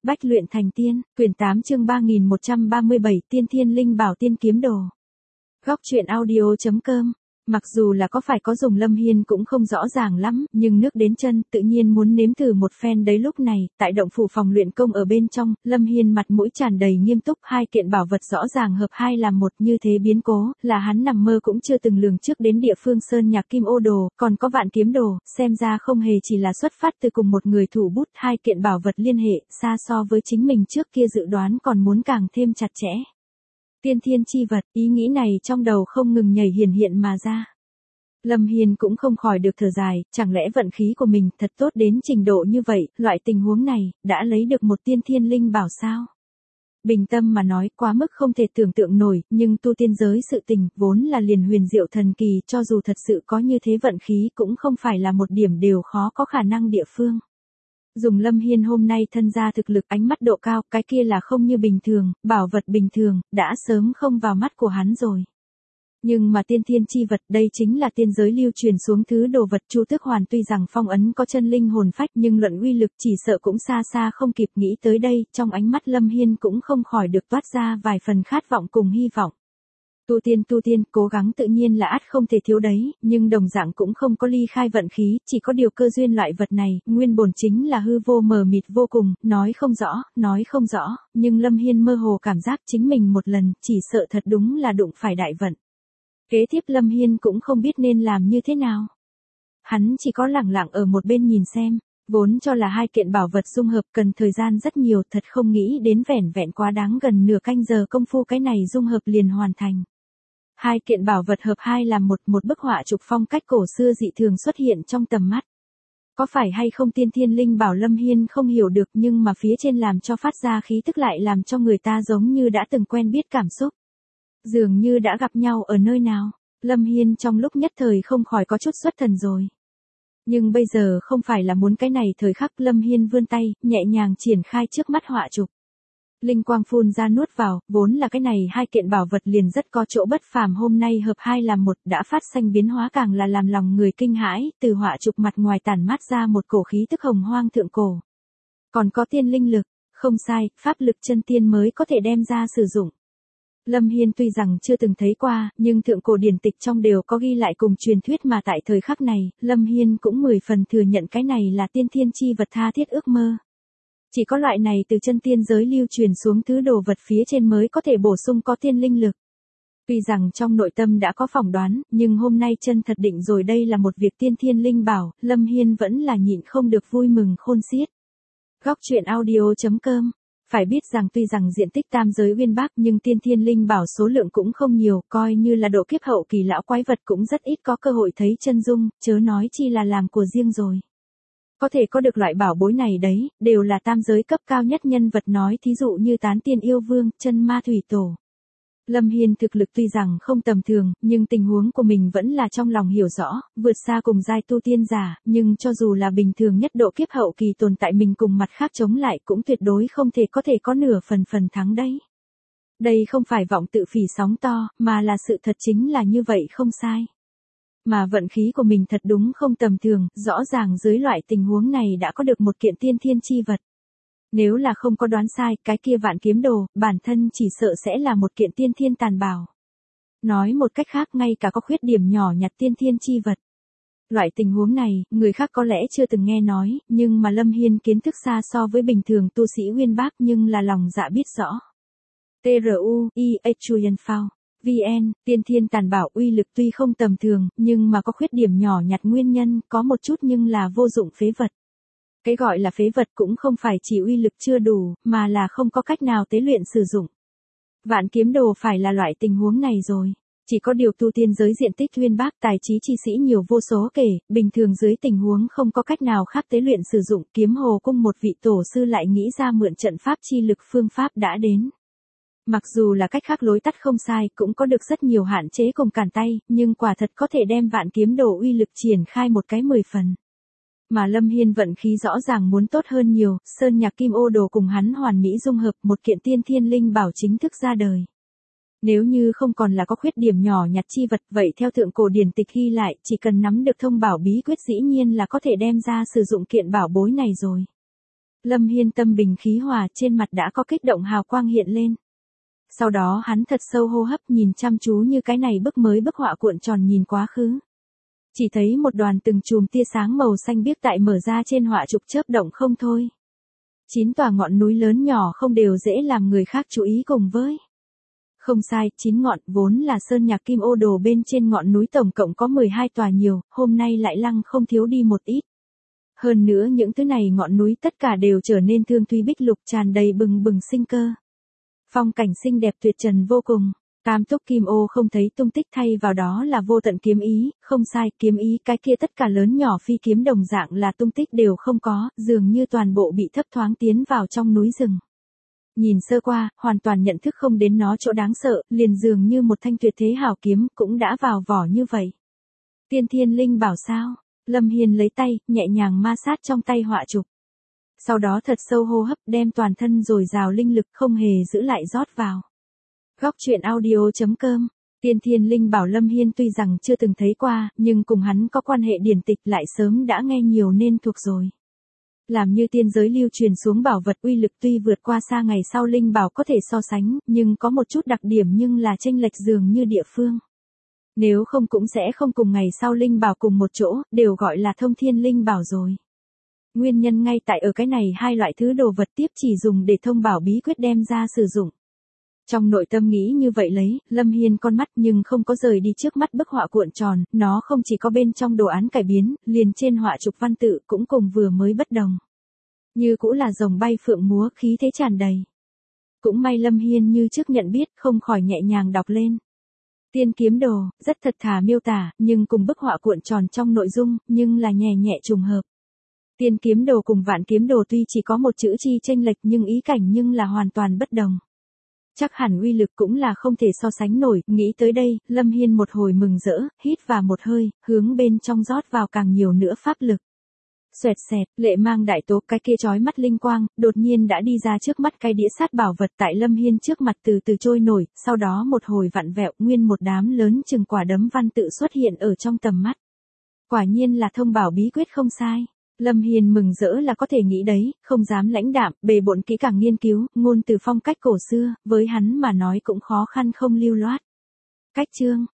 Bách luyện thành tiên, quyển 8 chương 3137 Tiên Thiên Linh Bảo Tiên Kiếm Đồ. Góc truyện audio.com. Mặc dù là có phải có dùng Lâm Hiên cũng không rõ ràng lắm, nhưng nước đến chân tự nhiên muốn nếm thử một phen đấy. Lúc này, tại động phủ phòng luyện công ở bên trong, Lâm Hiên mặt mũi tràn đầy nghiêm túc, hai kiện bảo vật rõ ràng hợp hai làm một, như thế biến cố, là hắn nằm mơ cũng chưa từng lường trước. Đến địa phương Sơn Nhạc Kim Ô Đồ, còn có Vạn Kiếm Đồ, xem ra không hề chỉ là xuất phát từ cùng một người thủ bút, hai kiện bảo vật liên hệ, xa so với chính mình trước kia dự đoán còn muốn càng thêm chặt chẽ. Tiên thiên chi vật, ý nghĩ này trong đầu không ngừng nhảy hiện mà ra. Lâm Hiên cũng không khỏi được thở dài, chẳng lẽ vận khí của mình thật tốt đến trình độ như vậy, loại tình huống này, đã lấy được một tiên thiên linh bảo sao? Bình tâm mà nói quá mức không thể tưởng tượng nổi, nhưng tu tiên giới sự tình, vốn là liền huyền diệu thần kỳ, cho dù thật sự có như thế vận khí cũng không phải là một điểm đều khó có khả năng địa phương. Dùng Lâm Hiên hôm nay thân ra thực lực ánh mắt độ cao, cái kia là không như bình thường, bảo vật bình thường, đã sớm không vào mắt của hắn rồi. Nhưng mà tiên thiên chi vật đây chính là tiên giới lưu truyền xuống thứ đồ vật. Chu Tước Hoàn tuy rằng phong ấn có chân linh hồn phách nhưng luận uy lực chỉ sợ cũng xa xa không kịp. Nghĩ tới đây, trong ánh mắt Lâm Hiên cũng không khỏi được toát ra vài phần khát vọng cùng hy vọng. Tu tiên, cố gắng tự nhiên là ắt không thể thiếu đấy, nhưng đồng dạng cũng không có ly khai vận khí, chỉ có điều cơ duyên loại vật này, nguyên bổn chính là hư vô mờ mịt vô cùng, nói không rõ, nhưng Lâm Hiên mơ hồ cảm giác chính mình một lần, chỉ sợ thật đúng là đụng phải đại vận. Kế tiếp Lâm Hiên cũng không biết nên làm như thế nào. Hắn chỉ có lẳng lặng ở một bên nhìn xem, vốn cho là hai kiện bảo vật dung hợp cần thời gian rất nhiều, thật không nghĩ đến vẻn vẹn quá đáng gần nửa canh giờ công phu cái này dung hợp liền hoàn thành. Hai kiện bảo vật hợp hai làm một bức họa trục phong cách cổ xưa dị thường xuất hiện trong tầm mắt. Có phải hay không tiên thiên linh bảo Lâm Hiên không hiểu được, nhưng mà phía trên làm cho phát ra khí tức lại làm cho người ta giống như đã từng quen biết cảm xúc. Dường như đã gặp nhau ở nơi nào, Lâm Hiên trong lúc nhất thời không khỏi có chút xuất thần rồi. Nhưng bây giờ không phải là muốn cái này thời khắc. Lâm Hiên vươn tay, nhẹ nhàng triển khai trước mắt họa trục. Linh quang phun ra nuốt vào, vốn là cái này hai kiện bảo vật liền rất có chỗ bất phàm, hôm nay hợp hai làm một đã phát sinh biến hóa càng là làm lòng người kinh hãi. Từ họa trục mặt ngoài tản mát ra một cổ khí tức hồng hoang thượng cổ. Còn có tiên linh lực, không sai, pháp lực chân tiên mới có thể đem ra sử dụng. Lâm Hiên tuy rằng chưa từng thấy qua, nhưng thượng cổ điển tịch trong đều có ghi lại cùng truyền thuyết, mà tại thời khắc này, Lâm Hiên cũng 10 phần thừa nhận cái này là tiên thiên chi vật tha thiết ước mơ. Chỉ có loại này từ chân tiên giới lưu truyền xuống thứ đồ vật phía trên mới có thể bổ sung có tiên linh lực. Tuy rằng trong nội tâm đã có phỏng đoán, nhưng hôm nay chân thật định rồi đây là một việc tiên thiên linh bảo, Lâm Hiên vẫn là nhịn không được vui mừng khôn xiết. Góc truyện audio.com. Phải biết rằng tuy rằng diện tích tam giới uyên bác nhưng tiên thiên linh bảo số lượng cũng không nhiều, coi như là độ kiếp hậu kỳ lão quái vật cũng rất ít có cơ hội thấy chân dung, chớ nói chi là làm của riêng rồi. Có thể có được loại bảo bối này đấy, đều là tam giới cấp cao nhất nhân vật, nói thí dụ như Tán Tiên Yêu Vương, Chân Ma Thủy Tổ. Lâm Hiên thực lực tuy rằng không tầm thường, nhưng tình huống của mình vẫn là trong lòng hiểu rõ, vượt xa cùng giai tu tiên giả, nhưng cho dù là bình thường nhất độ kiếp hậu kỳ tồn tại mình cùng mặt khác chống lại cũng tuyệt đối không thể có nửa phần thắng đấy. Đây không phải vọng tự phỉ sóng to, mà là sự thật chính là như vậy không sai. Mà vận khí của mình thật đúng không tầm thường, rõ ràng dưới loại tình huống này đã có được một kiện tiên thiên chi vật. Nếu là không có đoán sai, cái kia Vạn Kiếm Đồ, bản thân chỉ sợ sẽ là một kiện tiên thiên tàn bảo. Nói một cách khác, ngay cả có khuyết điểm nhỏ nhặt tiên thiên chi vật. Loại tình huống này, người khác có lẽ chưa từng nghe nói, nhưng mà Lâm Hiên kiến thức xa so với bình thường tu sĩ uyên bác, nhưng là lòng dạ biết rõ. TRUIEHUYENPHAO VN, tiên thiên tàn bảo uy lực tuy không tầm thường, nhưng mà có khuyết điểm nhỏ nhặt nguyên nhân, có một chút nhưng là vô dụng phế vật. Cái gọi là phế vật cũng không phải chỉ uy lực chưa đủ, mà là không có cách nào tế luyện sử dụng. Vạn Kiếm Đồ phải là loại tình huống này rồi. Chỉ có điều tu tiên giới diện tích uyên bác, tài trí chi sĩ nhiều vô số kể, bình thường dưới tình huống không có cách nào khác tế luyện sử dụng, Kiếm Hồ Cung một vị tổ sư lại nghĩ ra mượn trận pháp chi lực phương pháp đã đến. Mặc dù là cách khác lối tắt không sai, cũng có được rất nhiều hạn chế cùng cản tay, nhưng quả thật có thể đem Vạn Kiếm Đồ uy lực triển khai một cái 10 phần. Mà Lâm Hiên vận khí rõ ràng muốn tốt hơn nhiều, Sơn Nhạc Kim Ô Đồ cùng hắn hoàn mỹ dung hợp, một kiện tiên thiên linh bảo chính thức ra đời. Nếu như không còn là có khuyết điểm nhỏ nhặt chi vật, vậy theo thượng cổ điển tịch ghi lại, chỉ cần nắm được thông bảo bí quyết dĩ nhiên là có thể đem ra sử dụng kiện bảo bối này rồi. Lâm Hiên tâm bình khí hòa, trên mặt đã có kích động hào quang hiện lên. Sau đó hắn thật sâu hô hấp, nhìn chăm chú như cái này bức họa cuộn tròn nhìn quá khứ. Chỉ thấy một đoàn từng chùm tia sáng màu xanh biếc tại mở ra trên họa trục chớp động không thôi. 9 tòa ngọn núi lớn nhỏ không đều dễ làm người khác chú ý cùng với. Không sai, 9 ngọn vốn là sơn nhạc kim ô đồ bên trên ngọn núi tổng cộng có 12 tòa nhiều, hôm nay lại lăng không thiếu đi một ít. Hơn nữa những thứ này ngọn núi tất cả đều trở nên thương thúy bích lục, tràn đầy bừng bừng sinh cơ. Phong cảnh xinh đẹp tuyệt trần vô cùng. Cam túc kim ô không thấy tung tích, thay vào đó là vô tận kiếm ý, không sai, kiếm ý cái kia tất cả lớn nhỏ phi kiếm đồng dạng là tung tích đều không có, dường như toàn bộ bị thấp thoáng tiến vào trong núi rừng. Nhìn sơ qua, hoàn toàn nhận thức không đến nó chỗ đáng sợ, liền dường như một thanh tuyệt thế hảo kiếm cũng đã vào vỏ như vậy. Tiên thiên linh bảo sao? Lâm Hiên lấy tay, nhẹ nhàng ma sát trong tay họa trục. Sau đó thật sâu hô hấp, đem toàn thân dồi dào linh lực không hề giữ lại rót vào. Góc truyện audio.com. Tiên thiên linh bảo Lâm Hiên tuy rằng chưa từng thấy qua, nhưng cùng hắn có quan hệ điển tịch lại sớm đã nghe nhiều nên thuộc rồi. Làm như tiên giới lưu truyền xuống bảo vật, uy lực tuy vượt qua xa ngày sau linh bảo có thể so sánh, nhưng có một chút đặc điểm nhưng là chênh lệch dường như địa phương. Nếu không cũng sẽ không cùng ngày sau linh bảo cùng một chỗ, đều gọi là thông thiên linh bảo rồi. Nguyên nhân ngay tại ở cái này hai loại thứ đồ vật tiếp chỉ dùng để thông bảo bí quyết đem ra sử dụng. Trong nội tâm nghĩ như vậy lấy, Lâm Hiên con mắt nhưng không có rời đi trước mắt bức họa cuộn tròn, nó không chỉ có bên trong đồ án cải biến, liền trên họa trục văn tự cũng cùng vừa mới bất đồng. Như cũ là rồng bay phượng múa, khí thế tràn đầy. Cũng may Lâm Hiên như trước nhận biết, không khỏi nhẹ nhàng đọc lên. Tiên kiếm đồ, rất thật thà miêu tả, nhưng cùng bức họa cuộn tròn trong nội dung, nhưng là nhẹ nhẹ trùng hợp. Tiên kiếm đồ cùng vạn kiếm đồ tuy chỉ có một chữ chi chênh lệch nhưng ý cảnh nhưng là hoàn toàn bất đồng. Chắc hẳn uy lực cũng là không thể so sánh nổi, nghĩ tới đây, Lâm Hiên một hồi mừng rỡ, hít vào một hơi, hướng bên trong rót vào càng nhiều nữa pháp lực. Xoẹt xẹt, lệ mang đại tố, cái kia chói mắt linh quang, đột nhiên đã đi ra trước mắt cái đĩa sát bảo vật tại Lâm Hiên trước mặt từ từ trôi nổi, sau đó một hồi vặn vẹo, nguyên một đám lớn chừng quả đấm văn tự xuất hiện ở trong tầm mắt. Quả nhiên là thông bảo bí quyết không sai. Lâm Hiên mừng rỡ là có thể nghĩ đấy, không dám lãnh đạm, bề bộn kỹ càng nghiên cứu, ngôn từ phong cách cổ xưa, với hắn mà nói cũng khó khăn không lưu loát. Cách chương